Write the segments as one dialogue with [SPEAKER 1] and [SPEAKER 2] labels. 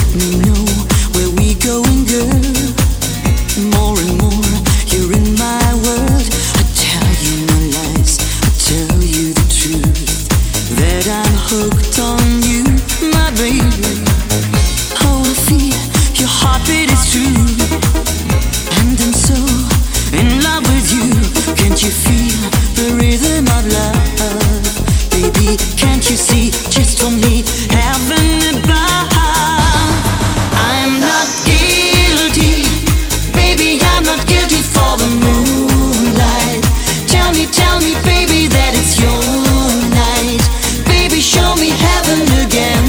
[SPEAKER 1] let me know where we going, girl. More and more, you're in my world. I tell you no lies, I tell you the truth, that I'm hooked on you, my baby. Oh, I feel your heartbeat is true, and I'm so in love with you. Can't you feel the rhythm of love? Baby, can't you see, just for me, heaven above. I'm not guilty, baby, I'm not guilty for the moonlight. Tell me, baby, that it's your night. Baby, show me heaven again.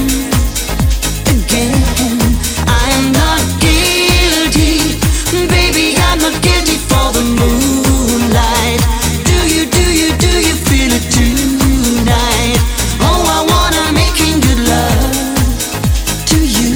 [SPEAKER 1] I'm not guilty, baby, I'm not guilty for the moonlight. Do you feel it tonight? Oh, I wanna making good love to you.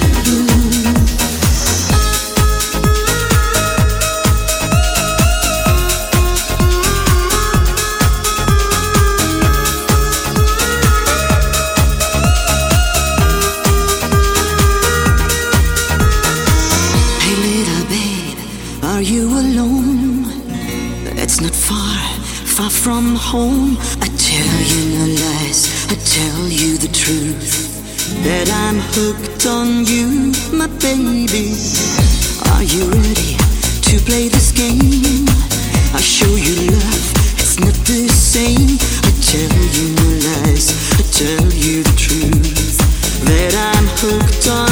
[SPEAKER 1] Hey little babe, are you alone? It's not far from home. I tell you no lies, I tell you the truth, that I'm hooked on you, my baby. Are you ready to play this game? I'll show you love, it's not the same. I tell you no lies, I tell you the truth, that I'm hooked on